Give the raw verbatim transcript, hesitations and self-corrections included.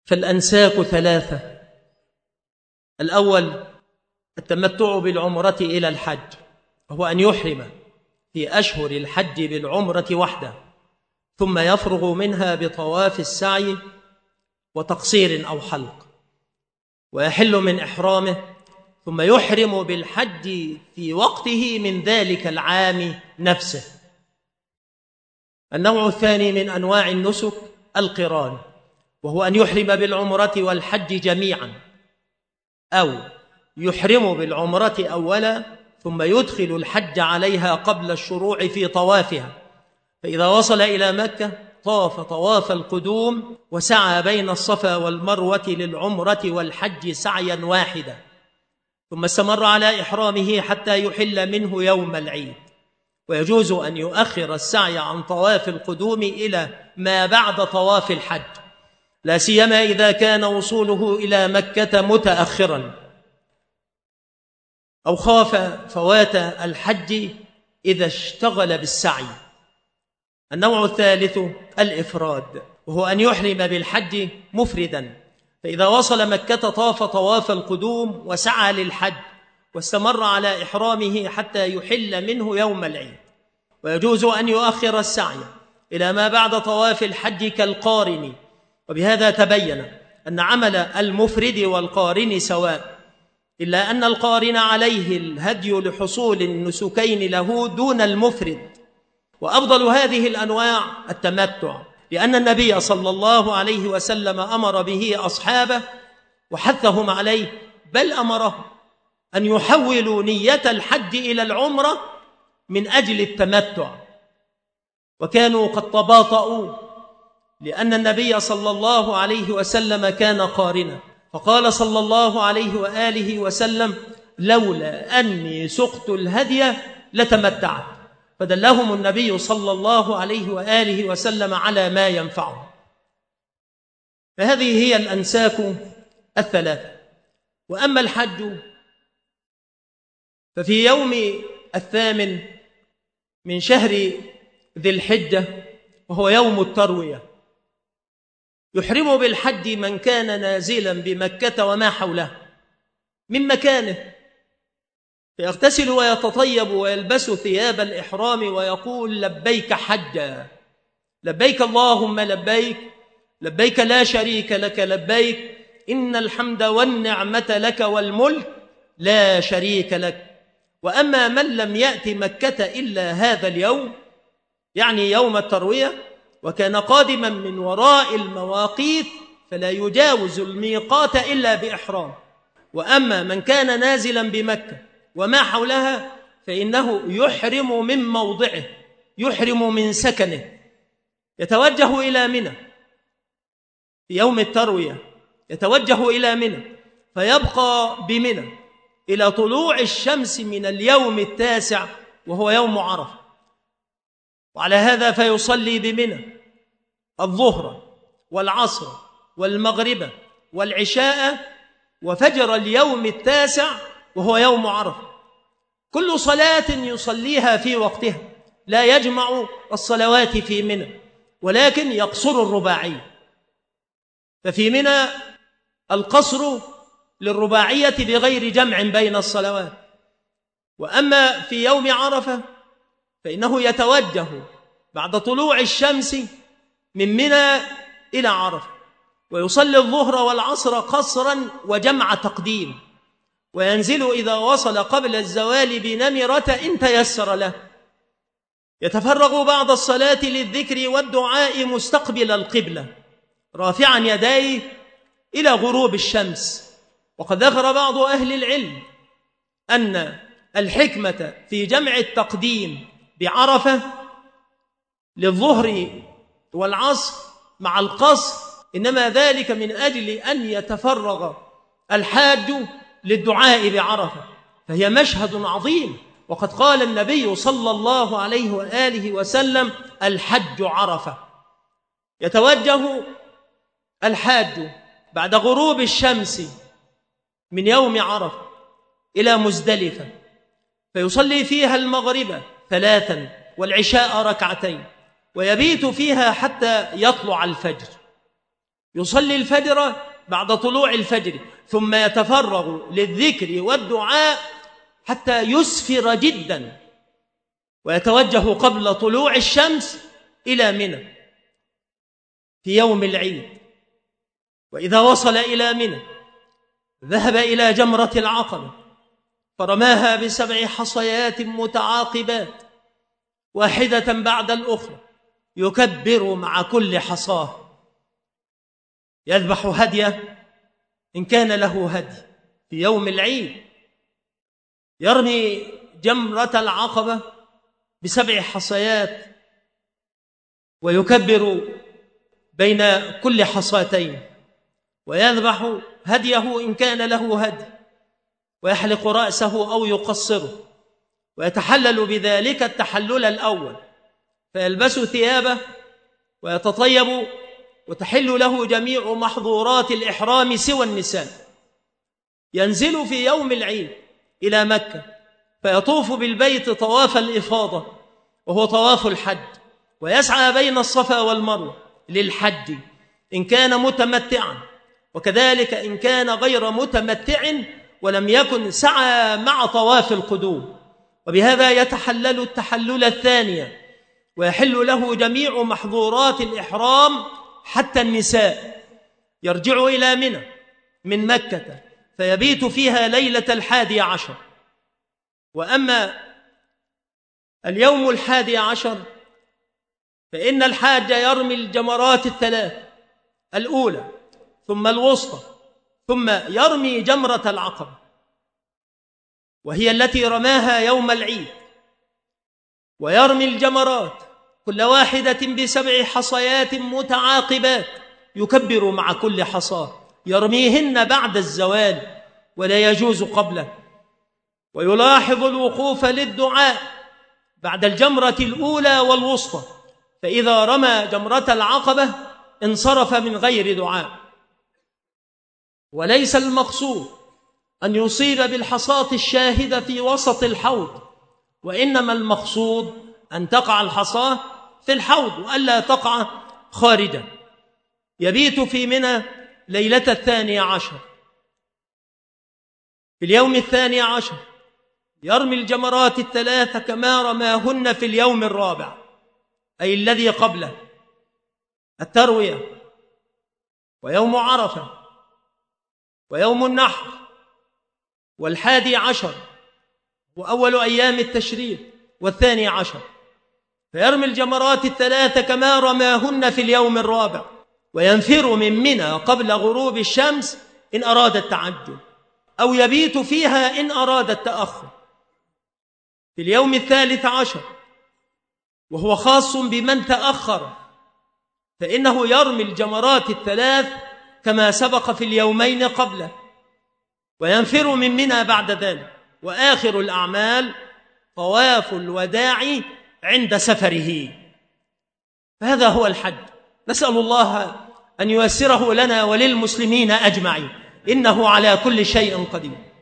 فالأنساك ثلاثة. الأول التمتع بالعمرة إلى الحج، وهو أن يحرم في أشهر الحج بالعمرة وحده، ثم يفرغ منها بطواف السعي وتقصير أو حلق، ويحل من إحرامه، ثم يحرم بالحج في وقته من ذلك العام نفسه. النوع الثاني من أنواع النسك القران، وهو أن يحرم بالعمرة والحج جميعا، أو يحرم بالعمرة أولا ثم يدخل الحج عليها قبل الشروع في طوافها، فإذا وصل إلى مكة طاف طواف القدوم وسعى بين الصفا والمروة للعمرة والحج سعيا واحدا، ثم استمر على إحرامه حتى يحل منه يوم العيد. ويجوز أن يؤخر السعي عن طواف القدوم إلى ما بعد طواف الحج، لا سيما إذا كان وصوله إلى مكة متأخرا أو خاف فوات الحج إذا اشتغل بالسعي. النوع الثالث الإفراد، وهو أن يحرم بالحج مفردا، فإذا وصل مكة طاف طواف القدوم وسعى للحج واستمر على إحرامه حتى يحل منه يوم العيد. ويجوز أن يؤخر السعي إلى ما بعد طواف الحج كالقارن، وبهذا تبين أن عمل المفرد والقارن سواء، إلا أن القارن عليه الهدي لحصول النسكين له دون المفرد. وأفضل هذه الأنواع التمتع، لأن النبي صلى الله عليه وسلم أمر به أصحابه وحثهم عليه، بل أمرهم أن يحولوا نية الحج إلى العمرة من أجل التمتع، وكانوا قد تباطؤوا، لأن النبي صلى الله عليه وسلم كان قارنا، فقال صلى الله عليه وآله وسلم: لولا أني سقت الهدي لتمتعت، فدلهم النبي صلى الله عليه وآله وسلم على ما ينفعه. فهذه هي الأنساك الثلاثة. وأما الحج ففي يوم الثامن من شهر ذي الحجة، وهو يوم التروية، يحرم بالحج من كان نازلا بمكة وما حوله من مكانه، فيغتسل ويتطيب ويلبس ثياب الإحرام ويقول: لبيك حجا، لبيك اللهم لبيك، لبيك لا شريك لك لبيك، إن الحمد والنعمة لك والملك لا شريك لك. وأما من لم يأت مكة إلا هذا اليوم، يعني يوم التروية، وكان قادما من وراء المواقيت، فلا يجاوز الميقات إلا بإحرام. وأما من كان نازلا بمكة وما حولها فإنه يحرم من موضعه، يحرم من سكنه، يتوجه إلى منى في يوم التروية، يتوجه إلى منى فيبقى بمنى إلى طلوع الشمس من اليوم التاسع وهو يوم عرفة. وعلى هذا فيصلي بمنى الظهر والعصر والمغرب والعشاء وفجر اليوم التاسع وهو يوم عرفة، كل صلاة يصليها في وقتها، لا يجمع الصلوات في منى، ولكن يقصر الرباعي. ففي منى القصر للرباعية بغير جمع بين الصلوات. وأما في يوم عرفة فإنه يتوجه بعد طلوع الشمس من منى إلى عرفة، ويصلي الظهر والعصر قصرا وجمع تقديم، وينزل إذا وصل قبل الزوال بنمرة إن تيسر له، يتفرغ بعد الصلاة للذكر والدعاء مستقبل القبلة رافعا يديه إلى غروب الشمس. وقد ذكر بعض أهل العلم أن الحكمة في جمع التقديم بعرفة للظهر والعصر مع القصر إنما ذلك من أجل أن يتفرغ الحاج للدعاء بعرفة، فهي مشهد عظيم. وقد قال النبي صلى الله عليه وآله وسلم: الحج عرفة. يتوجه الحاج بعد غروب الشمس من يوم عرفة إلى مزدلفة، فيصلي فيها المغرب ثلاثا والعشاء ركعتين، ويبيت فيها حتى يطلع الفجر. يصلي الفجر بعد طلوع الفجر، ثم يتفرغ للذكر والدعاء حتى يسفر جدا، ويتوجه قبل طلوع الشمس إلى منى في يوم العيد. وإذا وصل إلى منى ذهب إلى جمرة العقبة فرماها بسبع حصيات متعاقبات واحدة بعد الأخرى، يكبر مع كل حصاه، يذبح هديه إن كان له هدي في يوم العيد، يرمي جمرة العقبة بسبع حصيات ويكبر بين كل حصاتين، ويذبح هديه إن كان له هدي، ويحلق رأسه أو يقصره، ويتحلل بذلك التحلل الأول، فيلبس ثيابه ويتطيب، وتحل له جميع محظورات الإحرام سوى النساء. ينزل في يوم العيد إلى مكة فيطوف بالبيت طواف الإفاضة وهو طواف الحج، ويسعى بين الصفا والمروة للحج إن كان متمتعا، وكذلك إن كان غير متمتع ولم يكن سعى مع طواف القدوم، وبهذا يتحلل التحلل الثانية، ويحل له جميع محظورات الإحرام حتى النساء. يرجع إلى منى من مكة فيبيت فيها ليلة الحادي عشر. وأما اليوم الحادي عشر فإن الحاج يرمي الجمرات الثلاث، الأولى ثم الوسطى ثم يرمي جمرة العقبة، وهي التي رماها يوم العيد، ويرمي الجمرات كل واحدة بسبع حصيات متعاقبات، يكبر مع كل حصاة، يرميهن بعد الزوال ولا يجوز قبله، ويلاحظ الوقوف للدعاء بعد الجمرة الأولى والوسطى، فإذا رمى جمرة العقبة انصرف من غير دعاء. وليس المقصود أن يصيب بالحصاة الشاهدة في وسط الحوض، وإنما المقصود أن تقع الحصاة في الحوض وألا تقع خارجا. يبيت في منى ليلة الثاني عشر. في اليوم الثاني عشر يرمي الجمرات الثلاث كما رماهن في اليوم الرابع، أي الذي قبله، التروية ويوم عرفة ويوم النحر والحادي عشر وأول أيام التشريق والثاني عشر، فيرمي الجمرات الثلاث كما رماهن في اليوم الرابع، وينفر من منى قبل غروب الشمس إن أراد التعجل، أو يبيت فيها إن أراد التأخر. في اليوم الثالث عشر وهو خاص بمن تأخر فإنه يرمي الجمرات الثلاث كما سبق في اليومين قبله، وينفر من منى بعد ذلك. وآخر الأعمال طواف الوداع عند سفره. فهذا هو الحج، نسأل الله أن ييسره لنا وللمسلمين أجمعين، إنه على كل شيء قدير.